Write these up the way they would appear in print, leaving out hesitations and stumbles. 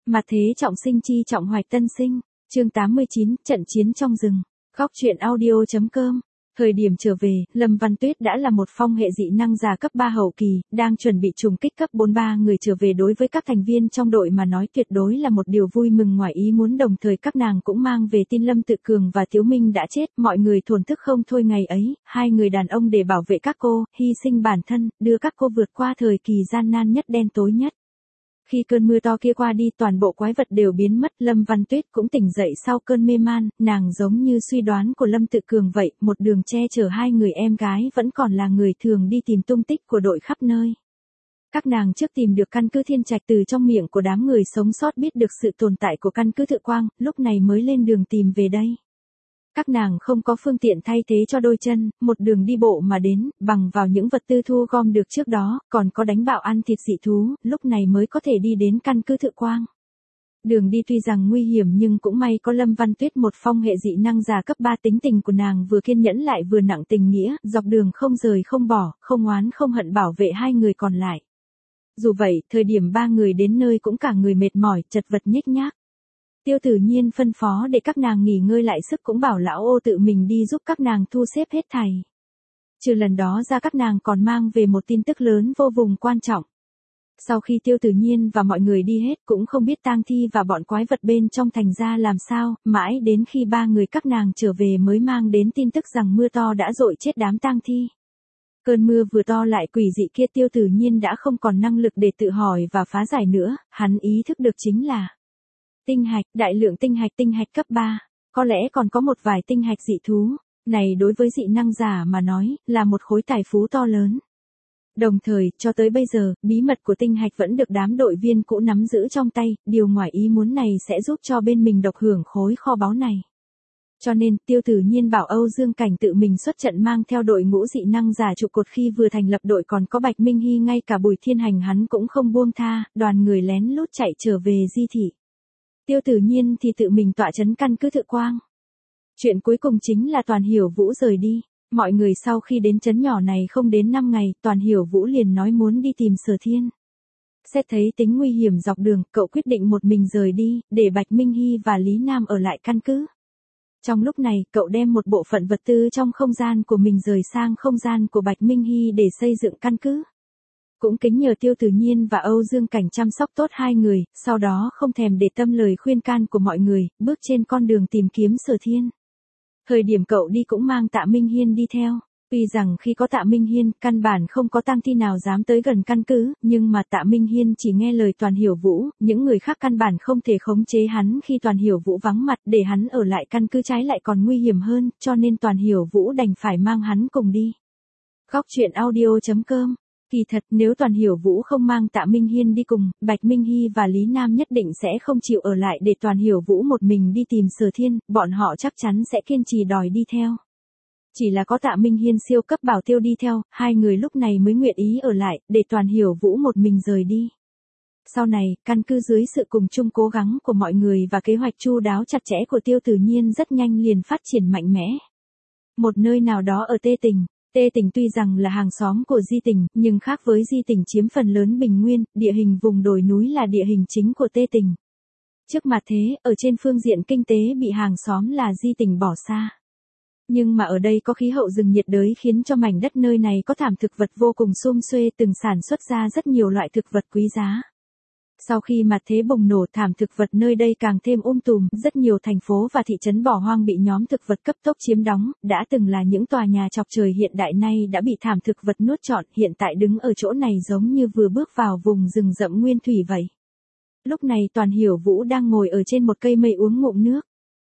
Mặt thế trọng sinh chi trọng hoạch tân sinh. Chương 89, trận chiến trong rừng. Góc truyện audio.com. Thời điểm trở về, Lâm Văn Tuyết đã là một phong hệ dị năng giả cấp 3 hậu kỳ, đang chuẩn bị trùng kích cấp 43 người trở về đối với các thành viên trong đội mà nói tuyệt đối là một điều vui mừng ngoài ý muốn, đồng thời các nàng cũng mang về tin Lâm Tự Cường và Tiếu Minh đã chết, mọi người thổn thức không thôi ngày ấy, hai người đàn ông để bảo vệ các cô, hy sinh bản thân, đưa các cô vượt qua thời kỳ gian nan nhất đen tối nhất. Khi cơn mưa to kia qua đi toàn bộ quái vật đều biến mất, Lâm Văn Tuyết cũng tỉnh dậy sau cơn mê man, nàng giống như suy đoán của Lâm Tự Cường vậy, một đường che chở hai người em gái vẫn còn là người thường đi tìm tung tích của đội khắp nơi. Các nàng trước tìm được căn cứ Thiên Trạch, từ trong miệng của đám người sống sót biết được sự tồn tại của căn cứ Thự Quang, lúc này mới lên đường tìm về đây. Các nàng không có phương tiện thay thế cho đôi chân, một đường đi bộ mà đến, bằng vào những vật tư thu gom được trước đó, còn có đánh bạo ăn thịt dị thú, lúc này mới có thể đi đến căn cứ Thự Quang. Đường đi tuy rằng nguy hiểm nhưng cũng may có Lâm Văn Tuyết, một phong hệ dị năng giả cấp 3, tính tình của nàng vừa kiên nhẫn lại vừa nặng tình nghĩa, dọc đường không rời không bỏ, không oán không hận bảo vệ hai người còn lại. Dù vậy, thời điểm ba người đến nơi cũng cả người mệt mỏi, chật vật nhếch nhác. Tiêu Tử Nhiên phân phó để các nàng nghỉ ngơi lại sức, cũng bảo lão Ô tự mình đi giúp các nàng thu xếp hết thảy. Trừ lần đó ra các nàng còn mang về một tin tức lớn vô cùng quan trọng. Sau khi Tiêu Tử Nhiên và mọi người đi hết cũng không biết tang thi và bọn quái vật bên trong thành ra làm sao, mãi đến khi ba người các nàng trở về mới mang đến tin tức rằng mưa to đã dội chết đám tang thi. Cơn mưa vừa to lại quỷ dị kia, Tiêu Tử Nhiên đã không còn năng lực để tự hỏi và phá giải nữa, hắn ý thức được chính là tinh hạch, đại lượng tinh hạch cấp 3, có lẽ còn có một vài tinh hạch dị thú, này đối với dị năng giả mà nói, là một khối tài phú to lớn. Đồng thời, cho tới bây giờ, bí mật của tinh hạch vẫn được đám đội viên cũ nắm giữ trong tay, điều ngoài ý muốn này sẽ giúp cho bên mình độc hưởng khối kho báu này. Cho nên, Tiêu Tử Nhiên bảo Âu Dương Cảnh tự mình xuất trận mang theo đội ngũ dị năng giả trụ cột, khi vừa thành lập đội còn có Bạch Minh Hy, ngay cả Bùi Thiên Hành hắn cũng không buông tha, đoàn người lén lút chạy trở về Di Thị. Tiêu Tử Nhiên thì tự mình tọa trấn căn cứ Thự Quang. Chuyện cuối cùng chính là Toàn Hiểu Vũ rời đi. Mọi người sau khi đến trấn nhỏ này không đến 5 ngày, Toàn Hiểu Vũ liền nói muốn đi tìm Sở Thiên. Xét thấy tính nguy hiểm dọc đường, cậu quyết định một mình rời đi, để Bạch Minh Hy và Lý Nam ở lại căn cứ. Trong lúc này, cậu đem một bộ phận vật tư trong không gian của mình rời sang không gian của Bạch Minh Hy để xây dựng căn cứ. Cũng kính nhờ Tiêu Tử Nhiên và Âu Dương Cảnh chăm sóc tốt hai người, sau đó không thèm để tâm lời khuyên can của mọi người, bước trên con đường tìm kiếm Sở Thiên. Thời điểm cậu đi cũng mang Tạ Minh Hiên đi theo. Tuy rằng khi có Tạ Minh Hiên, căn bản không có tang thi nào dám tới gần căn cứ, nhưng mà Tạ Minh Hiên chỉ nghe lời Toàn Hiểu Vũ, những người khác căn bản không thể khống chế hắn khi Toàn Hiểu Vũ vắng mặt, để hắn ở lại căn cứ trái lại còn nguy hiểm hơn, cho nên Toàn Hiểu Vũ đành phải mang hắn cùng đi. Góc truyện audio.com. Kỳ thật, nếu Toàn Hiểu Vũ không mang Tạ Minh Hiên đi cùng, Bạch Minh Hy và Lý Nam nhất định sẽ không chịu ở lại để Toàn Hiểu Vũ một mình đi tìm Sở Thiên, bọn họ chắc chắn sẽ kiên trì đòi đi theo. Chỉ là có Tạ Minh Hiên siêu cấp bảo tiêu đi theo, hai người lúc này mới nguyện ý ở lại, để Toàn Hiểu Vũ một mình rời đi. Sau này, căn cứ dưới sự cùng chung cố gắng của mọi người và kế hoạch chu đáo chặt chẽ của Tiêu Tử Nhiên rất nhanh liền phát triển mạnh mẽ. Một nơi nào đó ở Tê Tỉnh. Tê Tỉnh tuy rằng là hàng xóm của Di Tỉnh, nhưng khác với Di Tỉnh chiếm phần lớn bình nguyên, địa hình vùng đồi núi là địa hình chính của Tê Tỉnh. Trước mặt thế, ở trên phương diện kinh tế bị hàng xóm là Di Tỉnh bỏ xa. Nhưng mà ở đây có khí hậu rừng nhiệt đới khiến cho mảnh đất nơi này có thảm thực vật vô cùng sum xuê, từng sản xuất ra rất nhiều loại thực vật quý giá. Sau khi mặt thế bùng nổ, thảm thực vật nơi đây càng thêm tùm, rất nhiều thành phố và thị trấn bỏ hoang bị nhóm thực vật cấp tốc chiếm đóng, đã từng là những tòa nhà chọc trời hiện đại nay đã bị thảm thực vật nuốt trọn, hiện tại đứng ở chỗ này giống như vừa bước vào vùng rừng rậm nguyên thủy vậy. Lúc này Toàn Hiểu Vũ đang ngồi ở trên một cây mây uống ngụm nước.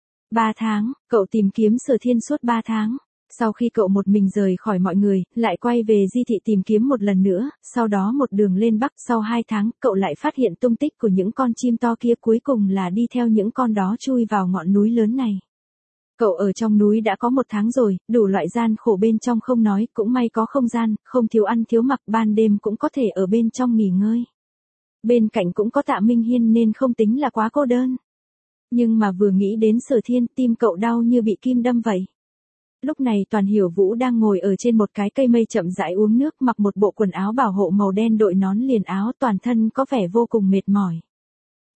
3 tháng, cậu tìm kiếm Sở Thiên suốt 3 tháng. Sau khi cậu một mình rời khỏi mọi người, lại quay về Di Thị tìm kiếm một lần nữa, sau đó một đường lên Bắc, sau 2 tháng, cậu lại phát hiện tung tích của những con chim to kia, cuối cùng là đi theo những con đó chui vào ngọn núi lớn này. Cậu ở trong núi đã có 1 tháng rồi, đủ loại gian khổ bên trong không nói, cũng may có không gian, không thiếu ăn thiếu mặc, ban đêm cũng có thể ở bên trong nghỉ ngơi. Bên cạnh cũng có Tạ Minh Hiên nên không tính là quá cô đơn. Nhưng mà vừa nghĩ đến Sở Thiên, tim cậu đau như bị kim đâm vậy. Lúc này Toàn Hiểu Vũ đang ngồi ở trên một cái cây mây chậm rãi uống nước, mặc một bộ quần áo bảo hộ màu đen, đội nón liền áo, toàn thân có vẻ vô cùng mệt mỏi.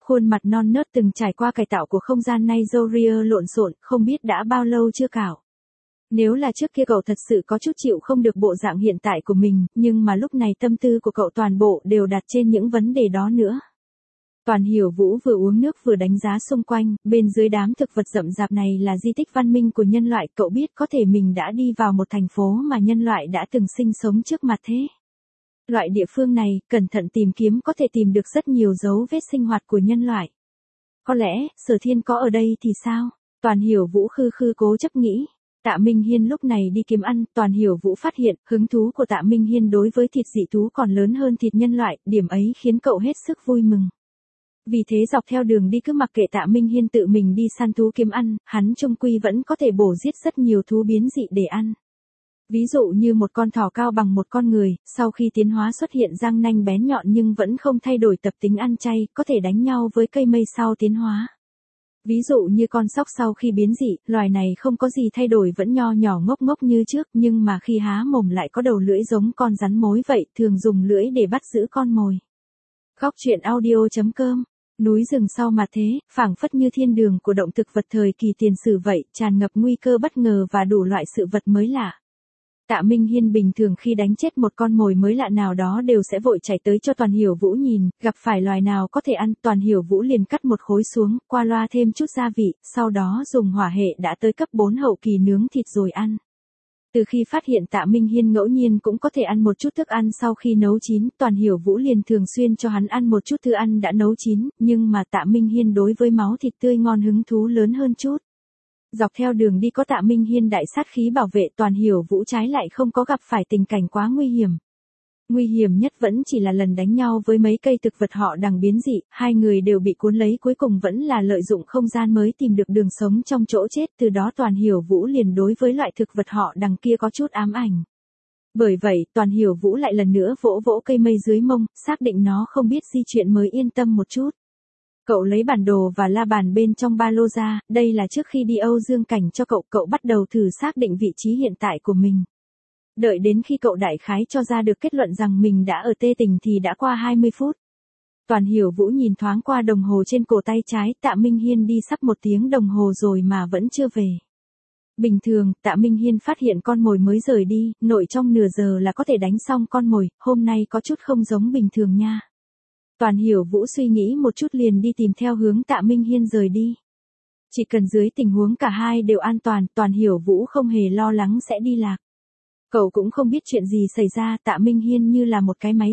Khuôn mặt non nớt từng trải qua cải tạo của không gian Nigeria lộn xộn, không biết đã bao lâu chưa cạo. Nếu là trước kia cậu thật sự có chút chịu không được bộ dạng hiện tại của mình, nhưng mà lúc này tâm tư của cậu toàn bộ đều đặt trên những vấn đề đó nữa. Toàn Hiểu Vũ vừa uống nước vừa đánh giá xung quanh, bên dưới đám thực vật rậm rạp này là di tích văn minh của nhân loại, cậu biết có thể mình đã đi vào một thành phố mà nhân loại đã từng sinh sống trước mặt thế. Loại địa phương này, cẩn thận tìm kiếm có thể tìm được rất nhiều dấu vết sinh hoạt của nhân loại. Có lẽ, Sở Thiên có ở đây thì sao? Toàn Hiểu Vũ khư khư cố chấp nghĩ. Tạ Minh Hiên lúc này đi kiếm ăn, Toàn Hiểu Vũ phát hiện, hứng thú của Tạ Minh Hiên đối với thịt dị thú còn lớn hơn thịt nhân loại, điểm ấy khiến cậu hết sức vui mừng. Vì thế dọc theo đường đi cứ mặc kệ Tạ Minh Hiên tự mình đi săn thú kiếm ăn, hắn chung quy vẫn có thể bổ giết rất nhiều thú biến dị để ăn. Ví dụ như một con thỏ cao bằng một con người, sau khi tiến hóa xuất hiện răng nanh bén nhọn nhưng vẫn không thay đổi tập tính ăn chay, có thể đánh nhau với cây mây sau tiến hóa. Ví dụ như con sóc sau khi biến dị, loài này không có gì thay đổi vẫn nho nhỏ ngốc ngốc như trước, nhưng mà khi há mồm lại có đầu lưỡi giống con rắn mối vậy, thường dùng lưỡi để bắt giữ con mồi. Góc truyện audio.com. Núi rừng sau mà thế, phảng phất như thiên đường của động thực vật thời kỳ tiền sử vậy, tràn ngập nguy cơ bất ngờ và đủ loại sự vật mới lạ. Tạ Minh Hiên bình thường khi đánh chết một con mồi mới lạ nào đó đều sẽ vội chạy tới cho Toàn Hiểu Vũ nhìn, gặp phải loài nào có thể ăn, Toàn Hiểu Vũ liền cắt một khối xuống, qua loa thêm chút gia vị, sau đó dùng hỏa hệ đã tới cấp 4 hậu kỳ nướng thịt rồi ăn. Từ khi phát hiện Tạ Minh Hiên ngẫu nhiên cũng có thể ăn một chút thức ăn sau khi nấu chín, Toàn Hiểu Vũ liền thường xuyên cho hắn ăn một chút thức ăn đã nấu chín, nhưng mà Tạ Minh Hiên đối với máu thịt tươi ngon hứng thú lớn hơn chút. Dọc theo đường đi có Tạ Minh Hiên đại sát khí bảo vệ, Toàn Hiểu Vũ trái lại không có gặp phải tình cảnh quá nguy hiểm. Nguy hiểm nhất vẫn chỉ là lần đánh nhau với mấy cây thực vật họ đằng biến dị, hai người đều bị cuốn lấy, cuối cùng vẫn là lợi dụng không gian mới tìm được đường sống trong chỗ chết, từ đó Toàn Hiểu Vũ liền đối với loại thực vật họ đằng kia có chút ám ảnh. Bởi vậy, Toàn Hiểu Vũ lại lần nữa vỗ vỗ cây mây dưới mông, xác định nó không biết di chuyển mới yên tâm một chút. Cậu lấy bản đồ và la bàn bên trong ba lô ra, đây là trước khi đi Âu Dương Cảnh cho cậu bắt đầu thử xác định vị trí hiện tại của mình. Đợi đến khi cậu đại khái cho ra được kết luận rằng mình đã ở Tê Tỉnh thì đã qua 20 phút. Toàn Hiểu Vũ nhìn thoáng qua đồng hồ trên cổ tay trái, Tạ Minh Hiên đi sắp 1 tiếng đồng hồ rồi mà vẫn chưa về. Bình thường, Tạ Minh Hiên phát hiện con mồi mới rời đi, nội trong nửa giờ là có thể đánh xong con mồi, hôm nay có chút không giống bình thường nha. Toàn Hiểu Vũ suy nghĩ một chút liền đi tìm theo hướng Tạ Minh Hiên rời đi. Chỉ cần dưới tình huống cả hai đều an toàn, Toàn Hiểu Vũ không hề lo lắng sẽ đi lạc. Cậu cũng không biết chuyện gì xảy ra, Tạ Minh Hiên như là một cái máy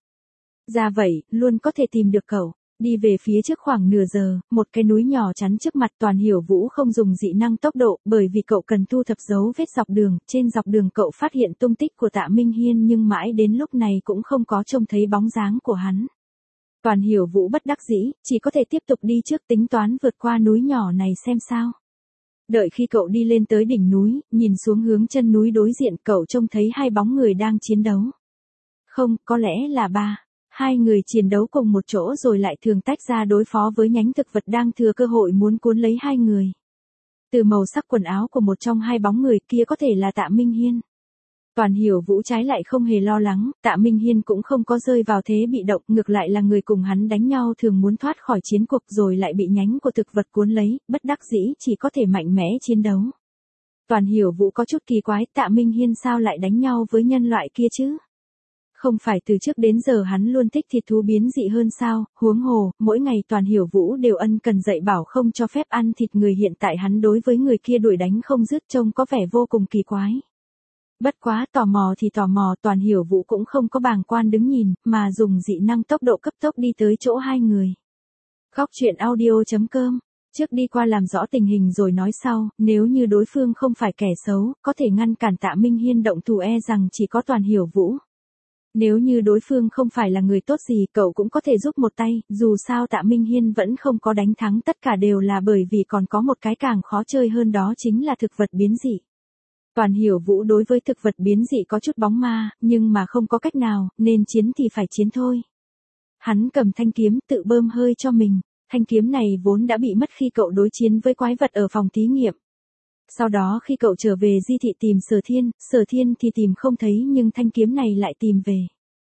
ra vậy, luôn có thể tìm được cậu. Đi về phía trước khoảng nửa giờ, một cái núi nhỏ chắn trước mặt, Toàn Hiểu Vũ không dùng dị năng tốc độ, bởi vì cậu cần thu thập dấu vết dọc đường, trên dọc đường cậu phát hiện tung tích của Tạ Minh Hiên nhưng mãi đến lúc này cũng không có trông thấy bóng dáng của hắn. Toàn Hiểu Vũ bất đắc dĩ, chỉ có thể tiếp tục đi trước tính toán vượt qua núi nhỏ này xem sao. Đợi khi cậu đi lên tới đỉnh núi, nhìn xuống hướng chân núi đối diện, cậu trông thấy hai bóng người đang chiến đấu. Không, có lẽ là hai người chiến đấu cùng một chỗ rồi lại thường tách ra đối phó với nhánh thực vật đang thừa cơ hội muốn cuốn lấy hai người. Từ màu sắc quần áo của một trong hai bóng người kia có thể là Tạ Minh Hiên. Toàn Hiểu Vũ trái lại không hề lo lắng, Tạ Minh Hiên cũng không có rơi vào thế bị động, ngược lại là người cùng hắn đánh nhau thường muốn thoát khỏi chiến cuộc rồi lại bị nhánh của thực vật cuốn lấy, bất đắc dĩ chỉ có thể mạnh mẽ chiến đấu. Toàn Hiểu Vũ có chút kỳ quái, Tạ Minh Hiên sao lại đánh nhau với nhân loại kia chứ? Không phải từ trước đến giờ hắn luôn thích thịt thú biến dị hơn sao, huống hồ, mỗi ngày Toàn Hiểu Vũ đều ân cần dạy bảo không cho phép ăn thịt người, hiện tại hắn đối với người kia đuổi đánh không dứt trông có vẻ vô cùng kỳ quái. Bất quá tò mò thì tò mò, Toàn Hiểu Vũ cũng không có bàng quan đứng nhìn, mà dùng dị năng tốc độ cấp tốc đi tới chỗ hai người. Góc truyện audio.com. Trước đi qua làm rõ tình hình rồi nói sau, nếu như đối phương không phải kẻ xấu, có thể ngăn cản Tạ Minh Hiên động thủ rằng chỉ có Toàn Hiểu Vũ. Nếu như đối phương không phải là người tốt gì, cậu cũng có thể giúp một tay, dù sao Tạ Minh Hiên vẫn không có đánh thắng, tất cả đều là bởi vì còn có một cái càng khó chơi hơn, đó chính là thực vật biến dị. Toàn Hiểu Vũ đối với thực vật biến dị có chút bóng ma, nhưng mà không có cách nào, nên chiến thì phải chiến thôi. Hắn cầm thanh kiếm tự bơm hơi cho mình, thanh kiếm này vốn đã bị mất khi cậu đối chiến với quái vật ở phòng thí nghiệm. Sau đó khi cậu trở về di thị tìm Sở Thiên thì tìm không thấy nhưng thanh kiếm này lại tìm về.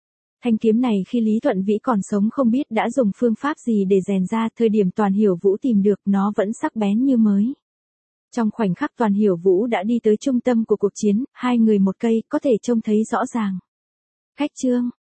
Thanh kiếm này khi Lý Thuận Vĩ còn sống không biết đã dùng phương pháp gì để rèn ra, thời điểm Toàn Hiểu Vũ tìm được nó vẫn sắc bén như mới. Trong khoảnh khắc Toàn Hiểu Vũ đã đi tới trung tâm của cuộc chiến, hai người một cây, có thể trông thấy rõ ràng. Khách trương,